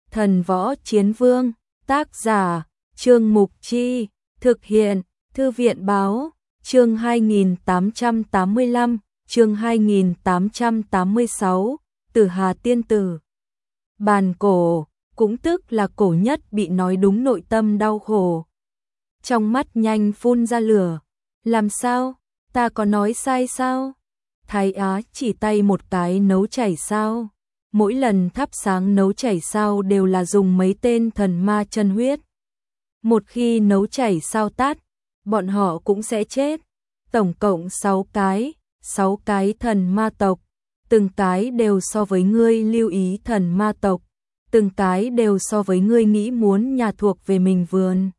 Thần Võ Chiến Vương, tác giả, Trương Mục Chi, thực hiện, Thư viện Báo, chương 2885, chương 2886, Tử Hà Tiên Tử. Bàn cổ, cũng tức là cổ nhất bị nói đúng nội tâm đau khổ. Trong mắt nhanh phun ra lửa, làm sao, ta có nói sai sao? Thái Á chỉ tay một cái nấu chảy sao? Mỗi lần thắp sáng nấu chảy sao đều là dùng mấy tên thần ma chân huyết. Một khi nấu chảy sao tắt, bọn họ cũng sẽ chết. Tổng cộng 6 cái thần ma tộc, từng cái đều so với ngươi lưu ý thần ma tộc, từng cái đều so với ngươi nghĩ muốn nhà thuộc về mình vườn.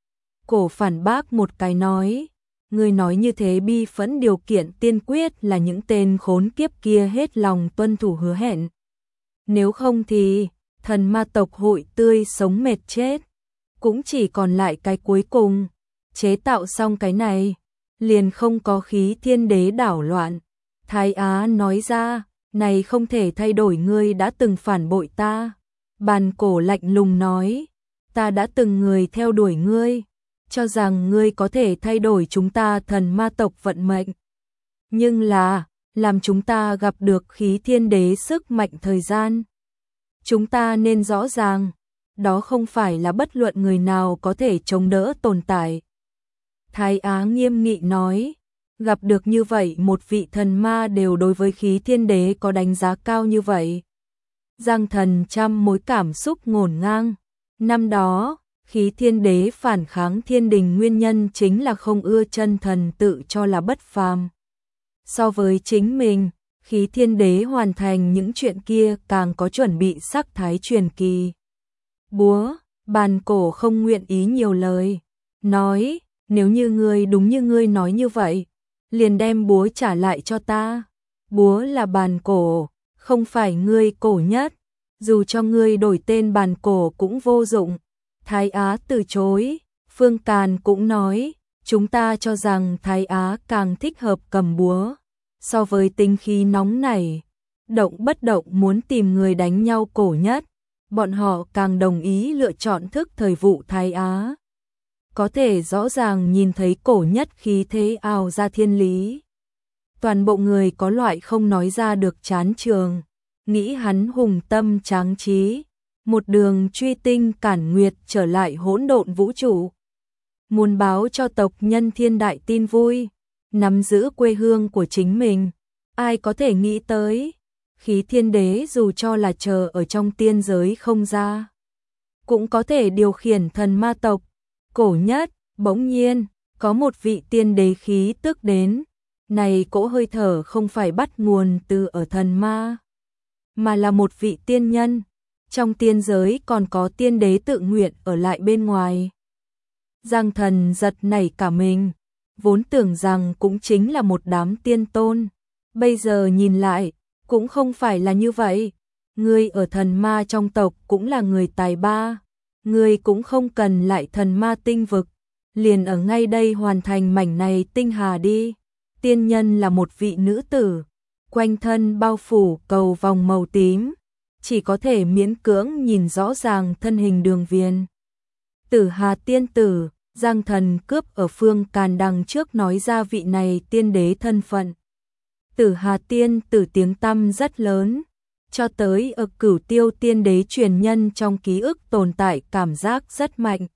Cổ phản bác một cái nói, ngươi nói như thế bi phẫn điều kiện tiên quyết là những tên khốn kiếp kia hết lòng tuân thủ hứa hẹn. Nếu không thì, thần ma tộc hội tươi sống mệt chết. Cũng chỉ còn lại cái cuối cùng, chế tạo xong cái này, liền không có khí thiên đế đảo loạn. Thái Á nói ra, này không thể thay đổi, ngươi đã từng phản bội ta. Bàn cổ lạnh lùng nói, ta đã từng người theo đuổi ngươi, cho rằng ngươi có thể thay đổi chúng ta thần ma tộc vận mệnh. Nhưng là, làm chúng ta gặp được khí thiên đế sức mạnh thời gian. Chúng ta nên rõ ràng, đó không phải là bất luận người nào có thể chống đỡ tồn tại. Thái Á nghiêm nghị nói, gặp được như vậy một vị thần ma đều đối với khí thiên đế có đánh giá cao như vậy. Giang Thần trăm mối cảm xúc ngổn ngang. Năm đó, khí thiên đế phản kháng thiên đình nguyên nhân chính là không ưa chân thần tự cho là bất phàm. So với chính mình, khí thiên đế hoàn thành những chuyện kia càng có chuẩn bị sắc thái truyền kỳ. Búa, bàn cổ không nguyện ý nhiều lời, nói, nếu như ngươi đúng như ngươi nói như vậy, liền đem búa trả lại cho ta. Búa là bàn cổ, không phải ngươi cổ nhất, dù cho ngươi đổi tên bàn cổ cũng vô dụng. Thái Á từ chối, Phương Càn cũng nói, chúng ta cho rằng Thái Á càng thích hợp cầm búa. So với tính khí nóng nảy, động bất động muốn tìm người đánh nhau cổ nhất, bọn họ càng đồng ý lựa chọn thức thời vụ Thái Á. Có thể rõ ràng nhìn thấy cổ nhất khí thế ào ra thiên lý. Toàn bộ người có loại không nói ra được chán trường, nghĩ hắn hùng tâm tráng trí, một đường truy tinh cản nguyệt trở lại hỗn độn vũ trụ. Muốn báo cho tộc nhân thiên đại tin vui, nắm giữ quê hương của chính mình, ai có thể nghĩ tới, khí thiên đế dù cho là chờ ở trong tiên giới không ra, cũng có thể điều khiển thần ma tộc. Cổ nhất, bỗng nhiên, có một vị tiên đế khí tức đến, này cỗ hơi thở không phải bắt nguồn từ ở thần ma, mà là một vị tiên nhân, trong tiên giới còn có tiên đế tự nguyện ở lại bên ngoài. Giang Thần giật nảy cả mình, vốn tưởng rằng cũng chính là một đám tiên tôn, bây giờ nhìn lại, cũng không phải là như vậy. Ngươi ở thần ma trong tộc cũng là người tài ba, ngươi cũng không cần lại thần ma tinh vực, liền ở ngay đây hoàn thành mảnh này tinh hà đi. Tiên nhân là một vị nữ tử, quanh thân bao phủ cầu vòng màu tím, chỉ có thể miễn cưỡng nhìn rõ ràng thân hình Đường Viền. Tử Hà Tiên Tử, Giang Thần cướp ở Phương Càn đằng trước nói ra vị này tiên đế thân phận. Tử Hà Tiên Tử tiếng tăm rất lớn, cho tới ở Cửu Tiêu tiên đế truyền nhân trong ký ức tồn tại cảm giác rất mạnh.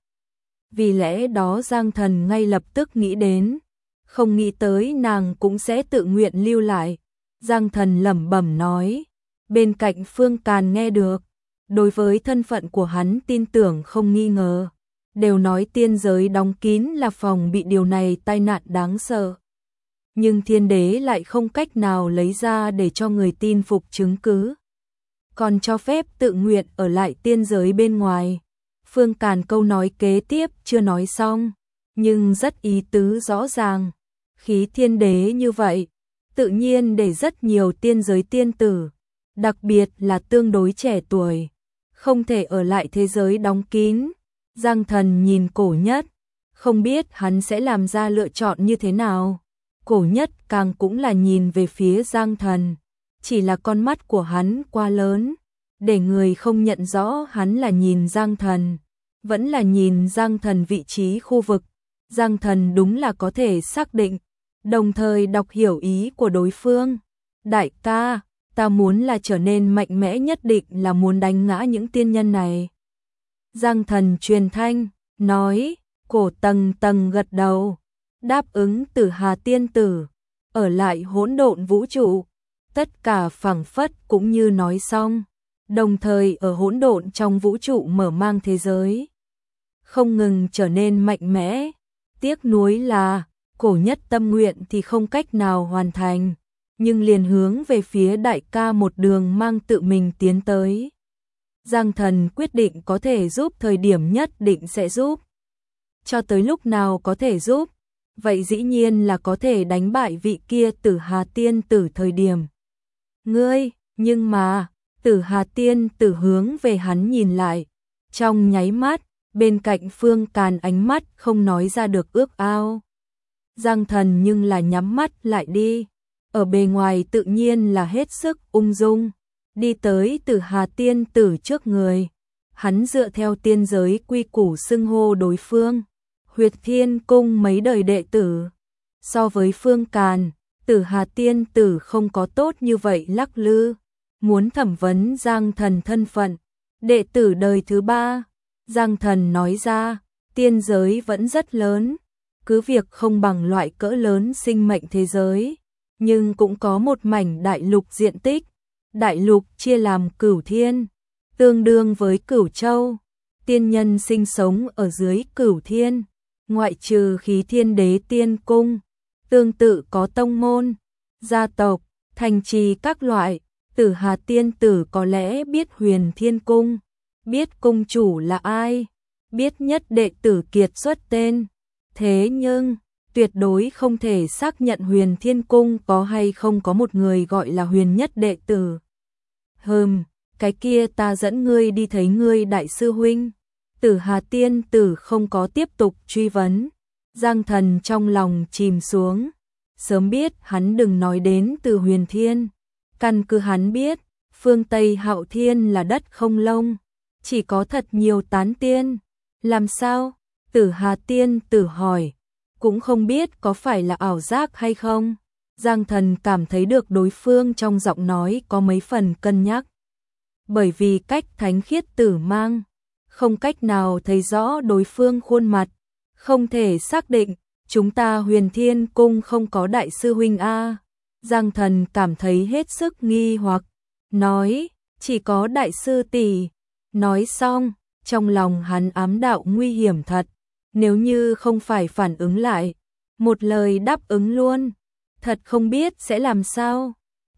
Vì lẽ đó Giang Thần ngay lập tức nghĩ đến, không nghĩ tới nàng cũng sẽ tự nguyện lưu lại. Giang Thần lẩm bẩm nói, bên cạnh Phương Càn nghe được, đối với thân phận của hắn tin tưởng không nghi ngờ, đều nói tiên giới đóng kín là phòng bị điều này tai nạn đáng sợ. Nhưng thiên đế lại không cách nào lấy ra để cho người tin phục chứng cứ, còn cho phép tự nguyện ở lại tiên giới bên ngoài. Phương Càn câu nói kế tiếp chưa nói xong, nhưng rất ý tứ rõ ràng. Khí thiên đế như vậy, tự nhiên để rất nhiều tiên giới tiên tử, đặc biệt là tương đối trẻ tuổi, không thể ở lại thế giới đóng kín. Giang Thần nhìn cổ nhất, không biết hắn sẽ làm ra lựa chọn như thế nào. Cổ nhất càng cũng là nhìn về phía Giang Thần, chỉ là con mắt của hắn quá lớn, để người không nhận rõ hắn là nhìn Giang Thần, vẫn là nhìn Giang Thần vị trí khu vực. Giang Thần đúng là có thể xác định, đồng thời đọc hiểu ý của đối phương. Đại ca, ta muốn là trở nên mạnh mẽ, nhất định là muốn đánh ngã những tiên nhân này. Giang Thần truyền thanh, nói, Cổ Tầng Tầng gật đầu, đáp ứng Tử Hà tiên tử, ở lại hỗn độn vũ trụ. Tất cả phảng phất cũng như nói xong, đồng thời ở hỗn độn trong vũ trụ mở mang thế giới, không ngừng trở nên mạnh mẽ. Tiếc nuối là, cổ nhất tâm nguyện thì không cách nào hoàn thành, nhưng liền hướng về phía đại ca một đường mang tự mình tiến tới. Giang Thần quyết định có thể giúp thời điểm nhất định sẽ giúp. Cho tới lúc nào có thể giúp, vậy dĩ nhiên là có thể đánh bại vị kia Tử Hà tiên tử thời điểm. Ngươi, nhưng mà, Tử Hà tiên tử hướng về hắn nhìn lại, trong nháy mắt, bên cạnh Phương Càn ánh mắt không nói ra được ước ao. Giang Thần nhưng là nhắm mắt lại đi, ở bề ngoài tự nhiên là hết sức ung dung, đi tới Tử Hà tiên tử trước người. Hắn dựa theo tiên giới quy củ xưng hô đối phương, Huyệt Thiên Cung mấy đời đệ tử. So với Phương Càn, Tử Hà tiên tử không có tốt như vậy lắc lư, muốn thẩm vấn Giang Thần thân phận, đệ tử đời thứ 3. Giang Thần nói ra, tiên giới vẫn rất lớn, cứ việc không bằng loại cỡ lớn sinh mệnh thế giới, nhưng cũng có một mảnh đại lục diện tích. Đại lục chia làm Cửu Thiên, tương đương với Cửu Châu. Tiên nhân sinh sống ở dưới Cửu Thiên, ngoại trừ Khí Thiên Đế Tiên Cung, tương tự có tông môn, gia tộc, thành trì các loại. Tử Hà tiên tử có lẽ biết Huyền Thiên Cung, biết cung chủ là ai, biết nhất đệ tử kiệt xuất tên. Thế nhưng, tuyệt đối không thể xác nhận Huyền Thiên Cung có hay không có một người gọi là huyền nhất đệ tử. Cái kia ta dẫn ngươi đi thấy ngươi đại sư huynh. Tử Hà tiên tử không có tiếp tục truy vấn. Giang Thần trong lòng chìm xuống. Sớm biết hắn đừng nói đến từ Huyền Thiên. Căn cứ hắn biết, phương Tây Hạo Thiên là đất không lông, chỉ có thật nhiều tán tiên. Làm sao? Tử Hà tiên tử hỏi. Cũng không biết có phải là ảo giác hay không. Giang Thần cảm thấy được đối phương trong giọng nói có mấy phần cân nhắc. Bởi vì cách thánh khiết tử mang, không cách nào thấy rõ đối phương khuôn mặt, không thể xác định. Chúng ta Huyền Thiên Cung không có đại sư huynh a. Giang Thần cảm thấy hết sức nghi hoặc, nói, chỉ có đại sư tỷ. Nói xong, trong lòng hắn ám đạo nguy hiểm thật, nếu như không phải phản ứng lại, một lời đáp ứng luôn, thật không biết sẽ làm sao.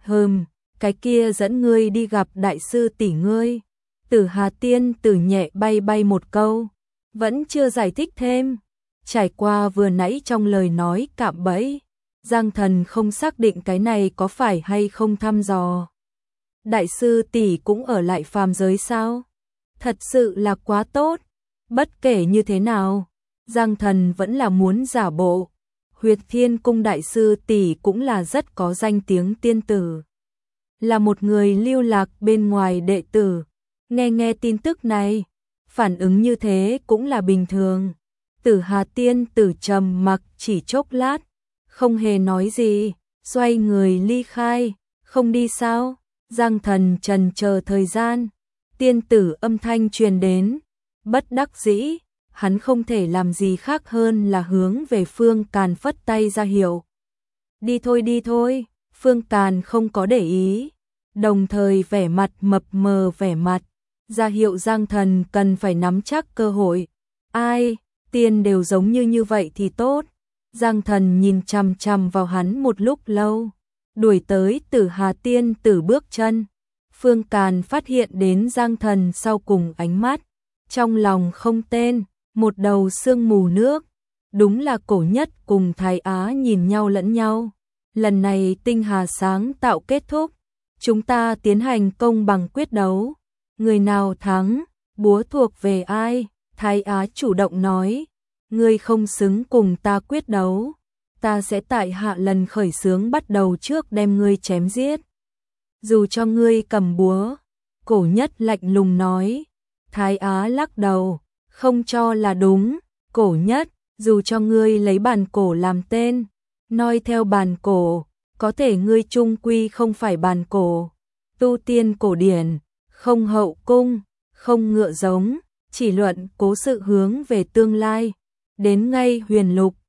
Cái kia dẫn ngươi đi gặp đại sư tỷ ngươi. Tử Hà tiên tử nhẹ bay bay một câu, vẫn chưa giải thích thêm. Trải qua vừa nãy trong lời nói cạm bẫy, Giang Thần không xác định cái này có phải hay không thăm dò. Đại sư tỷ cũng ở lại phàm giới sao? Thật sự là quá tốt. Bất kể như thế nào, Giang Thần vẫn là muốn giả bộ. Huyệt Thiên Cung đại sư tỷ cũng là rất có danh tiếng tiên tử, là một người lưu lạc bên ngoài đệ tử. Nghe tin tức này, phản ứng như thế cũng là bình thường. Tử Hà tiên tử trầm mặc chỉ chốc lát, không hề nói gì, xoay người ly khai. Không đi sao? Giang Thần trần chờ thời gian, tiên tử âm thanh truyền đến, bất đắc dĩ, hắn không thể làm gì khác hơn là hướng về Phương Càn phất tay ra hiệu. Đi thôi, Phương Càn không có để ý, đồng thời vẻ mặt mập mờ ra hiệu Giang Thần cần phải nắm chắc cơ hội. Ai, tiên đều giống như vậy thì tốt. Giang Thần nhìn chằm chằm vào hắn một lúc lâu, đuổi tới Tử Hà tiên tử bước chân. Phương Càn phát hiện đến Giang Thần sau cùng ánh mắt, trong lòng không tên, một đầu sương mù nước. Đúng là cổ nhất cùng Thái Á nhìn nhau lẫn nhau. Lần này tinh hà sáng tạo kết thúc, chúng ta tiến hành công bằng quyết đấu. Người nào thắng, búa thuộc về ai? Thái Á chủ động nói, ngươi không xứng cùng ta quyết đấu, ta sẽ tại hạ lần khởi xướng bắt đầu trước đem ngươi chém giết. Dù cho ngươi cầm búa, Cổ Nhất lạnh lùng nói. Thái Á lắc đầu, không cho là đúng. Cổ Nhất, dù cho ngươi lấy bản cổ làm tên, noi theo bản cổ, có thể ngươi chung quy không phải bản cổ. Tu tiên cổ điển, không hậu cung, không ngựa giống, chỉ luận cố sự hướng về tương lai. Đến ngay huyền lục,